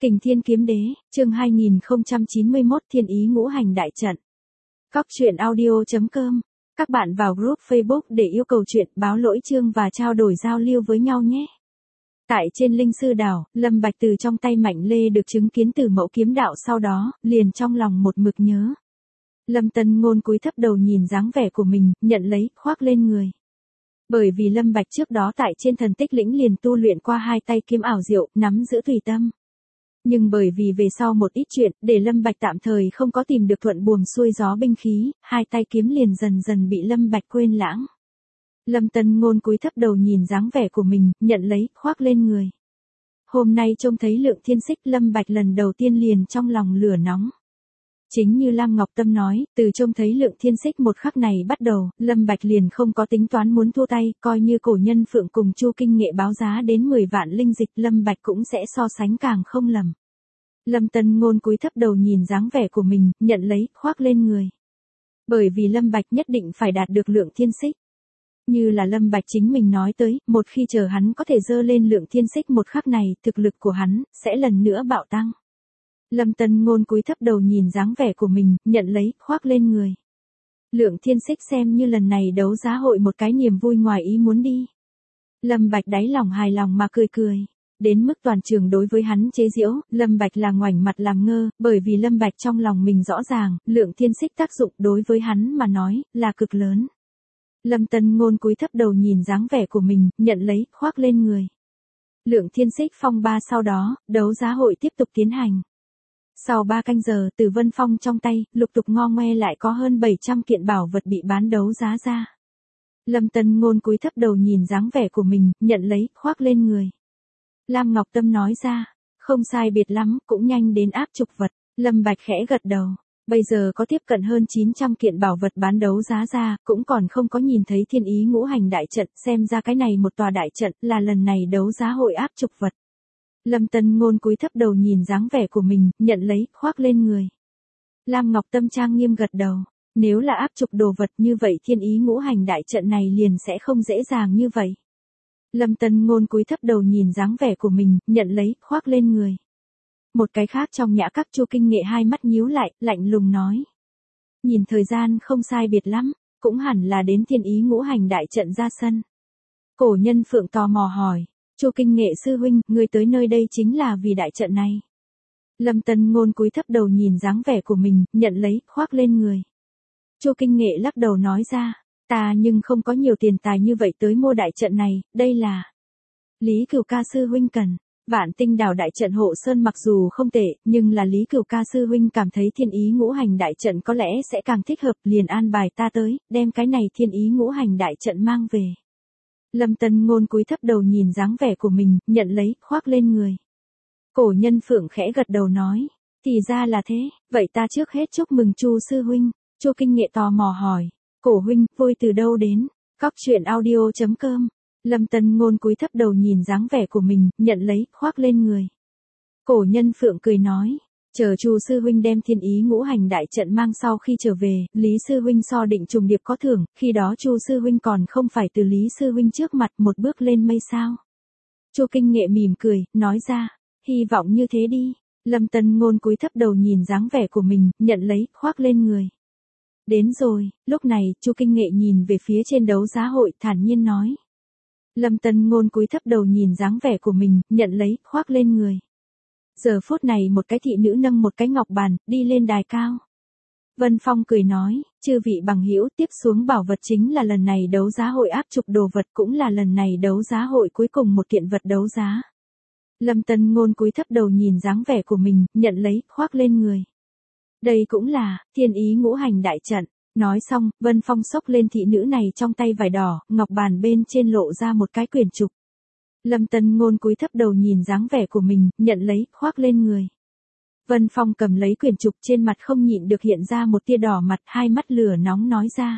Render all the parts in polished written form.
Kình Thiên Kiếm Đế, chương 2091 Thiên Ý Ngũ Hành Đại Trận. Cóc truyện audio.com. Các bạn vào group Facebook để yêu cầu chuyện, báo lỗi chương và trao đổi giao lưu với nhau nhé. Tại trên Linh Sư Đảo, Lâm Bạch từ trong tay Mạnh Lê được chứng kiến Tử Mẫu kiếm đạo, sau đó, liền trong lòng một mực nhớ. Lâm Tân Ngôn cúi thấp đầu nhìn dáng vẻ của mình, nhận lấy, khoác lên người. Bởi vì Lâm Bạch trước đó tại trên Thần Tích Lĩnh liền tu luyện qua hai tay kiếm ảo diệu, nắm giữ tùy tâm. Nhưng bởi vì về sau một ít chuyện, để Lâm Bạch tạm thời không có tìm được thuận buồm xuôi gió binh khí, hai tay kiếm liền dần dần bị Lâm Bạch quên lãng. Lâm Tân Ngôn cúi thấp đầu nhìn dáng vẻ của mình, nhận lấy, khoác lên người. Hôm nay trông thấy Lượng Thiên Xích, Lâm Bạch lần đầu tiên liền trong lòng lửa nóng. Chính như Lam Ngọc Tâm nói, từ trông thấy Lượng Thiên Xích một khắc này bắt đầu, Lâm Bạch liền không có tính toán muốn thua tay, coi như cổ nhân Phượng cùng Chu Kinh Nghệ báo giá đến 10 vạn linh dịch, Lâm Bạch cũng sẽ so sánh càng không lầm. Lâm Tân Ngôn cúi thấp đầu nhìn dáng vẻ của mình, nhận lấy, khoác lên người. Bởi vì Lâm Bạch nhất định phải đạt được Lượng Thiên Xích. Như là Lâm Bạch chính mình nói tới, một khi chờ hắn có thể dơ lên Lượng Thiên Xích một khắc này, thực lực của hắn sẽ lần nữa bạo tăng. Lâm Tân Ngôn cúi thấp đầu nhìn dáng vẻ của mình, nhận lấy, khoác lên người. Lượng Thiên Xích xem như lần này đấu giá hội một cái niềm vui ngoài ý muốn đi. Lâm Bạch đáy lòng hài lòng mà cười cười. Đến mức toàn trường đối với hắn chế giễu, Lâm Bạch là ngoảnh mặt làm ngơ, bởi vì Lâm Bạch trong lòng mình rõ ràng, Lượng Thiên Xích tác dụng đối với hắn mà nói, là cực lớn. Lâm Tân Ngôn cúi thấp đầu nhìn dáng vẻ của mình, nhận lấy, khoác lên người. Lượng Thiên Xích phong ba sau đó, đấu giá hội tiếp tục tiến hành. Sau 3 canh giờ, từ Vân Phong trong tay, lục tục ngo ngoe lại có hơn 700 kiện bảo vật bị bán đấu giá ra. Lâm Tân Ngôn cúi thấp đầu nhìn dáng vẻ của mình, nhận lấy, khoác lên người. Lam Ngọc Tâm nói ra, không sai biệt lắm, cũng nhanh đến áp trục vật. Lâm Bạch khẽ gật đầu. Bây giờ có tiếp cận hơn 900 kiện bảo vật bán đấu giá ra, cũng còn không có nhìn thấy Thiên Ý Ngũ Hành Đại Trận, xem ra cái này một tòa đại trận là lần này đấu giá hội áp trục vật. Lâm Tân Ngôn cúi thấp đầu nhìn dáng vẻ của mình, nhận lấy, khoác lên người. Lam Ngọc Tâm trang nghiêm gật đầu. Nếu là áp trục đồ vật như vậy Thiên Ý Ngũ Hành Đại Trận này liền sẽ không dễ dàng như vậy. Lâm Tân Ngôn cúi thấp đầu nhìn dáng vẻ của mình, nhận lấy, khoác lên người. Một cái khác trong nhã các Chu Kinh Nghệ hai mắt nhíu lại, lạnh lùng nói. Nhìn thời gian không sai biệt lắm, cũng hẳn là đến Thiên Ý Ngũ Hành Đại Trận ra sân. Cổ nhân Phượng tò mò hỏi, Chu Kinh Nghệ sư huynh, ngươi tới nơi đây chính là vì đại trận này. Lâm Tân Ngôn cúi thấp đầu nhìn dáng vẻ của mình, nhận lấy, khoác lên người. Chu Kinh Nghệ lắc đầu nói ra, ta nhưng không có nhiều tiền tài như vậy tới mua đại trận này, đây là Lý Cửu ca sư huynh cần. Vạn Tinh Đảo đại trận hộ sơn mặc dù không tệ, nhưng là Lý Cửu ca sư huynh cảm thấy Thiên Ý Ngũ Hành Đại Trận có lẽ sẽ càng thích hợp, liền an bài ta tới, đem cái này Thiên Ý Ngũ Hành Đại Trận mang về. Lâm Tân Ngôn cúi thấp đầu nhìn dáng vẻ của mình, nhận lấy, khoác lên người. Cổ nhân Phượng khẽ gật đầu nói, thì ra là thế, vậy ta trước hết chúc mừng Chu sư huynh. Chu Kinh Nghệ tò mò hỏi, cổ huynh, vui từ đâu đến? Cóc truyện audio.com. Lâm Tân Ngôn cúi thấp đầu nhìn dáng vẻ của mình, nhận lấy, khoác lên người. Cổ nhân Phượng cười nói, chờ Chu sư huynh đem Thiên Ý Ngũ Hành Đại Trận mang sau khi trở về, Lý sư huynh so định trùng điệp có thưởng, khi đó Chu sư huynh còn không phải từ Lý sư huynh trước mặt một bước lên mây sao? Chu Kinh Nghệ mỉm cười, nói ra, hy vọng như thế đi. Lâm Tân Ngôn cúi thấp đầu nhìn dáng vẻ của mình, nhận lấy, khoác lên người. Đến rồi, lúc này, Chu Kinh Nghệ nhìn về phía trên đấu giá hội, thản nhiên nói. Lâm Tân Ngôn cúi thấp đầu nhìn dáng vẻ của mình, nhận lấy, khoác lên người. Giờ phút này một cái thị nữ nâng một cái ngọc bàn, đi lên đài cao. Vân Phong cười nói, chư vị bằng hữu, tiếp xuống bảo vật chính là lần này đấu giá hội áp trục đồ vật, cũng là lần này đấu giá hội cuối cùng một kiện vật đấu giá. Lâm Tân Ngôn cúi thấp đầu nhìn dáng vẻ của mình, nhận lấy, khoác lên người. Đây cũng là Thiên Ý Ngũ Hành Đại Trận. Nói xong, Vân Phong xốc lên thị nữ này trong tay vải đỏ, ngọc bàn bên trên lộ ra một cái quyển trục. Lâm Tân Ngôn cúi thấp đầu nhìn dáng vẻ của mình, nhận lấy, khoác lên người. Vân Phong cầm lấy quyển trục, trên mặt không nhịn được hiện ra một tia đỏ mặt, hai mắt lửa nóng nói ra.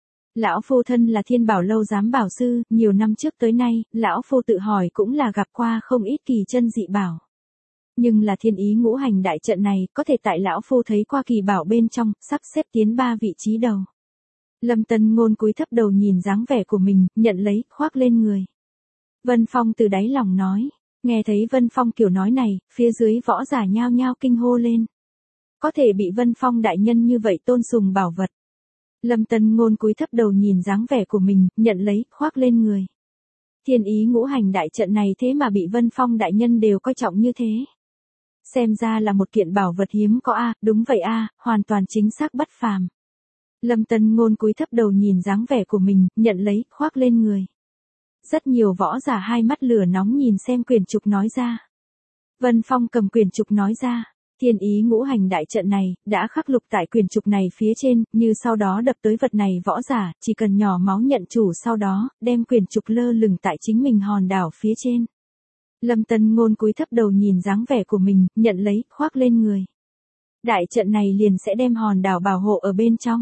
Lão phu thân là Thiên Bảo Lâu giám bảo sư, nhiều năm trước tới nay, lão phu tự hỏi cũng là gặp qua không ít kỳ chân dị bảo. Nhưng là Thiên Ý Ngũ Hành Đại Trận này, có thể tại lão phu thấy qua kỳ bảo bên trong, sắp xếp tiến 3 vị trí đầu. Lâm Tân Ngôn cúi thấp đầu nhìn dáng vẻ của mình, nhận lấy, khoác lên người. Vân Phong từ đáy lòng nói, Nghe thấy Vân Phong kiểu nói này, phía dưới võ giả nhao nhao kinh hô lên. Có thể bị Vân Phong đại nhân như vậy tôn sùng bảo vật. Lâm Tân Ngôn cúi thấp đầu nhìn dáng vẻ của mình, nhận lấy, khoác lên người. Thiên ý ngũ hành đại trận này thế mà bị Vân Phong đại nhân đều coi trọng như thế. Xem ra là một kiện bảo vật hiếm có a, đúng vậy a, hoàn toàn chính xác bất phàm. Lâm Tân Ngôn cúi thấp đầu nhìn dáng vẻ của mình, nhận lấy, khoác lên người. Rất nhiều võ giả hai mắt lửa nóng nhìn xem quyển trục nói ra. Vân Phong cầm quyển trục nói ra, thiên ý ngũ hành đại trận này, đã khắc lục tại quyển trục này phía trên, như sau đó đập tới vật này võ giả, chỉ cần nhỏ máu nhận chủ sau đó, đem quyển trục lơ lửng tại chính mình hòn đảo phía trên. Lâm Tân Ngôn cúi thấp đầu nhìn dáng vẻ của mình, nhận lấy, khoác lên người. Đại trận này liền sẽ đem hòn đảo bảo hộ ở bên trong.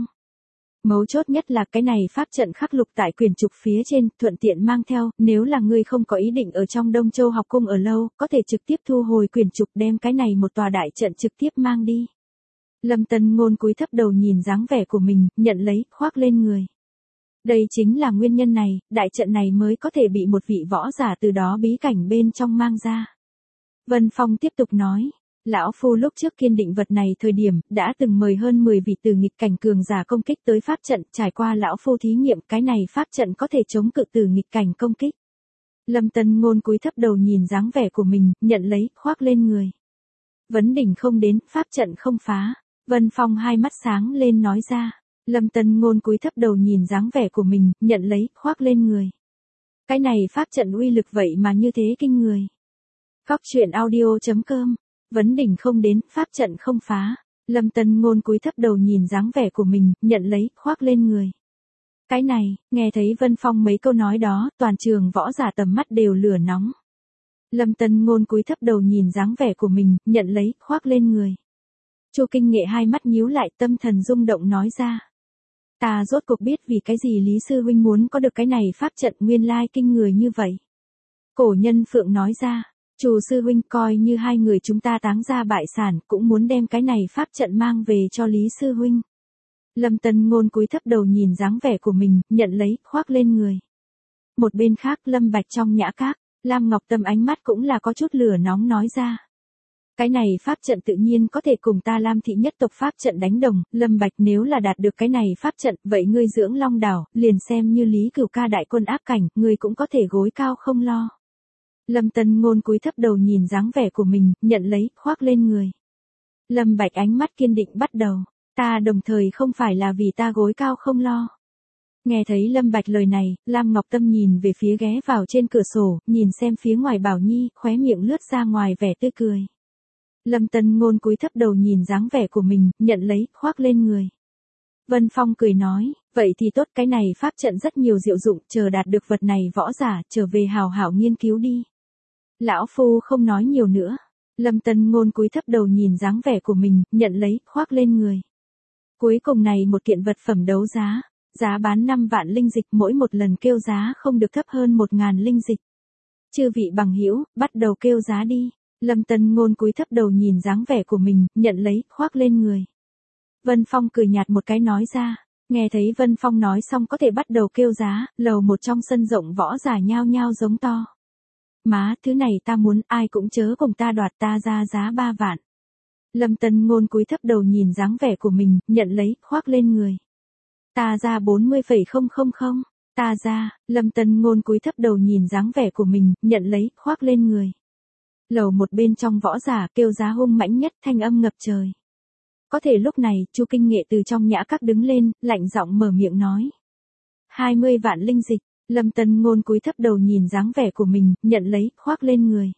Mấu chốt nhất là cái này pháp trận khắc lục tại quyển trục phía trên, thuận tiện mang theo, nếu là ngươi không có ý định ở trong Đông Châu học cung ở lâu, có thể trực tiếp thu hồi quyển trục đem cái này một tòa đại trận trực tiếp mang đi. Lâm Tân Ngôn cúi thấp đầu nhìn dáng vẻ của mình, nhận lấy, khoác lên người. Đây chính là nguyên nhân này, đại trận này mới có thể bị một vị võ giả từ đó bí cảnh bên trong mang ra. Vân Phong tiếp tục nói. Lão Phu lúc trước kiên định vật này thời điểm, đã từng mời hơn 10 vị từ nghịch cảnh cường giả công kích tới pháp trận, trải qua Lão Phu thí nghiệm cái này pháp trận có thể chống cự từ nghịch cảnh công kích. Lâm Tân Ngôn cúi thấp đầu nhìn dáng vẻ của mình, nhận lấy, khoác lên người. Vấn đỉnh không đến, pháp trận không phá. Vân Phong hai mắt sáng lên nói ra. Lâm Tân Ngôn cúi thấp đầu nhìn dáng vẻ của mình, nhận lấy, khoác lên người. Cái này pháp trận uy lực vậy mà như thế kinh người. Góc truyện audio.com. Vấn đỉnh không đến, pháp trận không phá. Lâm Tân Ngôn cúi thấp đầu nhìn dáng vẻ của mình, nhận lấy, khoác lên người. Cái này, nghe thấy Vân Phong mấy câu nói đó, toàn trường võ giả tầm mắt đều lửa nóng. Lâm Tân Ngôn cúi thấp đầu nhìn dáng vẻ của mình, nhận lấy, khoác lên người. Chu Kinh Nghệ hai mắt nhíu lại, tâm thần rung động nói ra. Ta rốt cuộc biết vì cái gì Lý Sư Huynh muốn có được cái này pháp trận nguyên lai kinh người như vậy. Cổ Nhân Phượng nói ra. Chủ sư huynh coi như hai người chúng ta táng ra bại sản, cũng muốn đem cái này pháp trận mang về cho Lý sư huynh. Lâm Tân Ngôn cúi thấp đầu nhìn dáng vẻ của mình, nhận lấy, khoác lên người. Một bên khác Lâm Bạch trong nhã các, Lam Ngọc Tâm ánh mắt cũng là có chút lửa nóng nói ra. Cái này pháp trận tự nhiên có thể cùng ta Lam thị nhất tộc pháp trận đánh đồng, Lâm Bạch nếu là đạt được cái này pháp trận, vậy ngươi dưỡng Long đảo, liền xem như Lý Cửu ca đại quân áp cảnh, ngươi cũng có thể gối cao không lo. Lâm Tân Ngôn cúi thấp đầu nhìn dáng vẻ của mình, nhận lấy, khoác lên người. Lâm Bạch ánh mắt kiên định bắt đầu, ta đồng thời không phải là vì ta gối cao không lo. Nghe thấy Lâm Bạch lời này, Lam Ngọc Tâm nhìn về phía ghé vào trên cửa sổ, nhìn xem phía ngoài Bảo Nhi, khóe miệng lướt ra ngoài vẻ tươi cười. Lâm Tân Ngôn cúi thấp đầu nhìn dáng vẻ của mình, nhận lấy, khoác lên người. Vân Phong cười nói, vậy thì tốt, cái này pháp trận rất nhiều diệu dụng, chờ đạt được vật này võ giả, trở về hào hảo nghiên cứu đi. Lão Phu không nói nhiều nữa. Lâm Tân Ngôn cúi thấp đầu nhìn dáng vẻ của mình, nhận lấy, khoác lên người. Cuối cùng này một kiện vật phẩm đấu giá, giá bán 5 vạn linh dịch, mỗi một lần kêu giá không được thấp hơn 1.000 linh dịch. Chư vị bằng hữu, bắt đầu kêu giá đi. Lâm Tân Ngôn cúi thấp đầu nhìn dáng vẻ của mình, nhận lấy, khoác lên người. Vân Phong cười nhạt một cái nói ra. Nghe thấy Vân Phong nói xong có thể bắt đầu kêu giá, lầu một trong sân rộng võ giả nhao nhao giống to. Má, thứ này ta muốn, ai cũng chớ cùng ta đoạt, ta ra giá 3 vạn. Lâm Tân Ngôn cúi thấp đầu nhìn dáng vẻ của mình, nhận lấy, khoác lên người. Ta ra 40,000, ta ra. Lâm Tân Ngôn cúi thấp đầu nhìn dáng vẻ của mình, nhận lấy, khoác lên người. Lầu một bên trong võ giả kêu giá hung mãnh nhất, thanh âm ngập trời. Có thể lúc này, Chu Kinh Nghệ từ trong nhã các đứng lên, lạnh giọng mở miệng nói. 20 vạn linh dịch. Lâm Tân Ngôn cúi thấp đầu nhìn dáng vẻ của mình, nhận lấy, khoác lên người.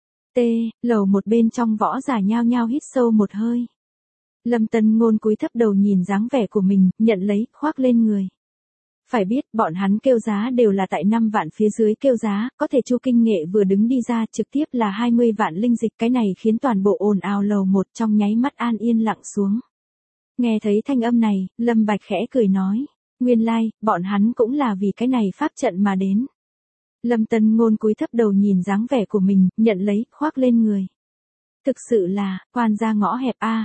Lầu một bên trong võ giả nhao nhao hít sâu một hơi. Lâm Tân Ngôn cúi thấp đầu nhìn dáng vẻ của mình, nhận lấy, khoác lên người. Phải biết, bọn hắn kêu giá đều là tại 5 vạn phía dưới kêu giá, có thể Chu Kinh Nghệ vừa đứng đi ra trực tiếp là 20 vạn linh dịch, cái này khiến toàn bộ ồn ào lầu một trong nháy mắt an yên lặng xuống. Nghe thấy thanh âm này, Lâm Bạch khẽ cười nói. Nguyên lai, bọn hắn cũng là vì cái này pháp trận mà đến. Lâm Tân Ngôn cúi thấp đầu nhìn dáng vẻ của mình, nhận lấy, khoác lên người. Thực sự là, quan gia ngõ hẹp A,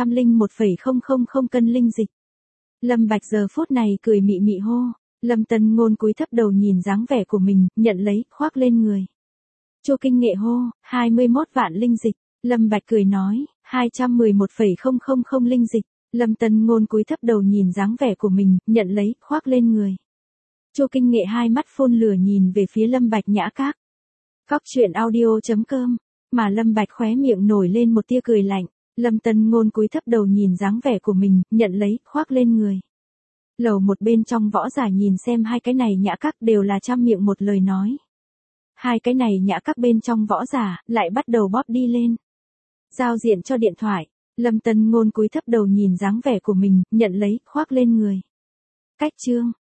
201,000 cân linh dịch. Lâm Bạch giờ phút này cười mị mị hô. Lâm Tân Ngôn cúi thấp đầu nhìn dáng vẻ của mình, nhận lấy, khoác lên người. Chu Kinh Nghệ hô, 21 vạn linh dịch. Lâm Bạch cười nói, 211,000 linh dịch. Lâm Tân Ngôn cúi thấp đầu nhìn dáng vẻ của mình, nhận lấy, khoác lên người. Chu Kinh Nghệ hai mắt phun lửa nhìn về phía Lâm Bạch Nhã Các. Cóc truyện audio.com, mà Lâm Bạch khóe miệng nổi lên một tia cười lạnh. Lâm Tân Ngôn cúi thấp đầu nhìn dáng vẻ của mình, nhận lấy, khoác lên người. Lầu một bên trong võ giả nhìn xem hai cái này Nhã Các đều là trăm miệng một lời nói. Hai cái này Nhã Các bên trong võ giả, lại bắt đầu bóp đi lên. Giao diện cho điện thoại. Lâm Tân Ngôn cúi thấp đầu nhìn dáng vẻ của mình, nhận lấy, khoác lên người. Cách chương.